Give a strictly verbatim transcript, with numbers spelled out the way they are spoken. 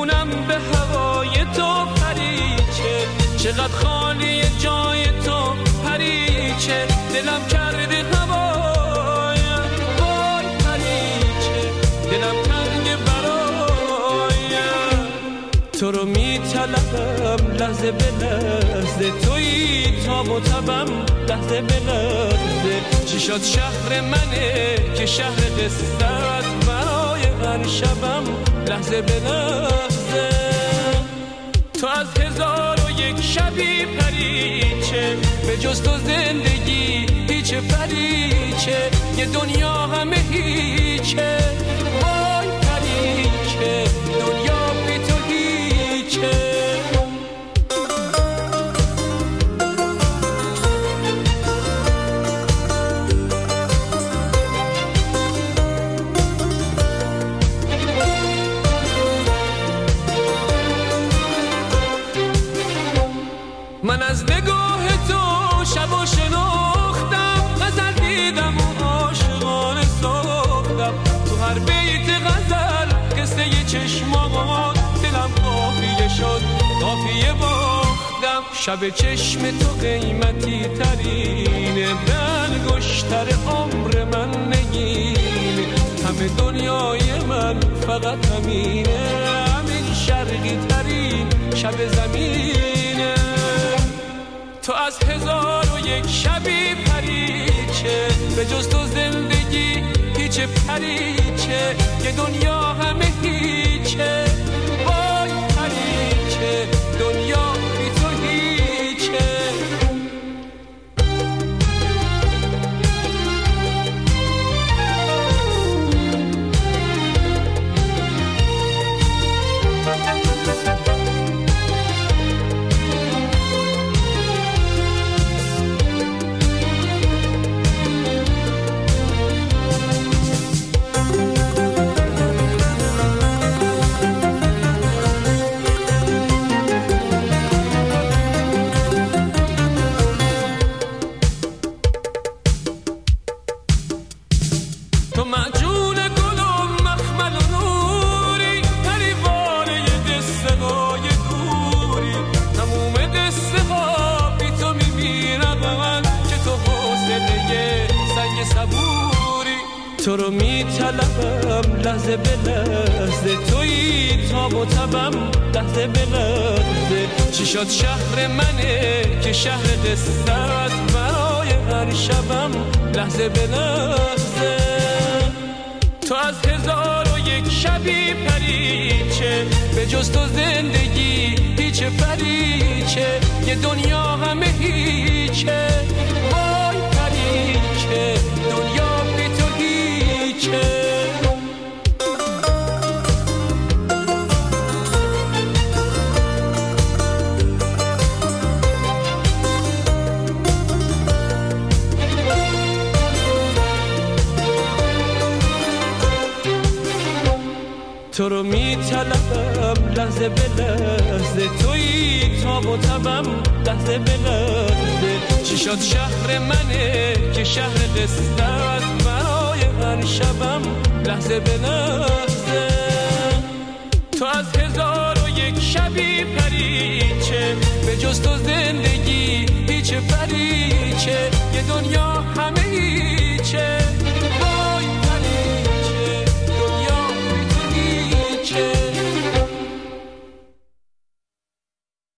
میمونم به هوای تو پریچه، چقدر خالی جای تو پریچه، دلم کرده هوایم وای پریچه، دلم تنگ برایم. تو رو میطلبم لحظه به لحظه، تویی تاب و تبم لحظه به لحظه. چی شد شهر منه که شهر قصه است برای هر شبم لحظه به لحظه. تو از هزار و یک شبی پریچه، به جز تو زندگی هیچ پریچه، یه دنیا همه هیچه وای پریچه، دنیا بی تو هیچه. من از نگاه تو شب و شناختم، غزل دیدم و عاشقانه ساختم. تو هر بیت غزل قصه ی چشمات، دلم قافیه شد قافیه باختم. شب چشم تو قیمتی ترینه، دلگشتر عمر من نگینه. همه دنیای من فقط همینه، همین شرقی ترین شب زمینه. تو از هزار و یک شبی پریچه، به جز تو زندگی هیچ پریچه، یه دنیا همه هیچه وای پریچه، دنیا بی تو هیچه. تو معجون گلم مخمل و نوری، پریوانه ی قصه های دوری. تموم قصه ها بی تو میمیرم من، که تو حوصله سنگ صبوری. تو رو میطلبم لحظه به لحظه، تویی تاب و تبم لحظه به لحظه. چی شد شهر منه که شهر قصه است برای هر شبم لحظه به لحظه. تو از هزار و یک شبی پریچه، به جز تو زندگی هیچ پریچه، یه دنیا همه هیچه وای پریچه، دنیا بی تو هیچه. تو رو میطلبم لحظه به لحظه، تویی تاب و تبم لحظه به لحظه. چی شد شهر منه که شهر قصه است برای هر شبم لحظه به لحظه. تو از هزار و یک شبی پریچه، به جز تو زندگی هیچ پریچه، یه دنیا همه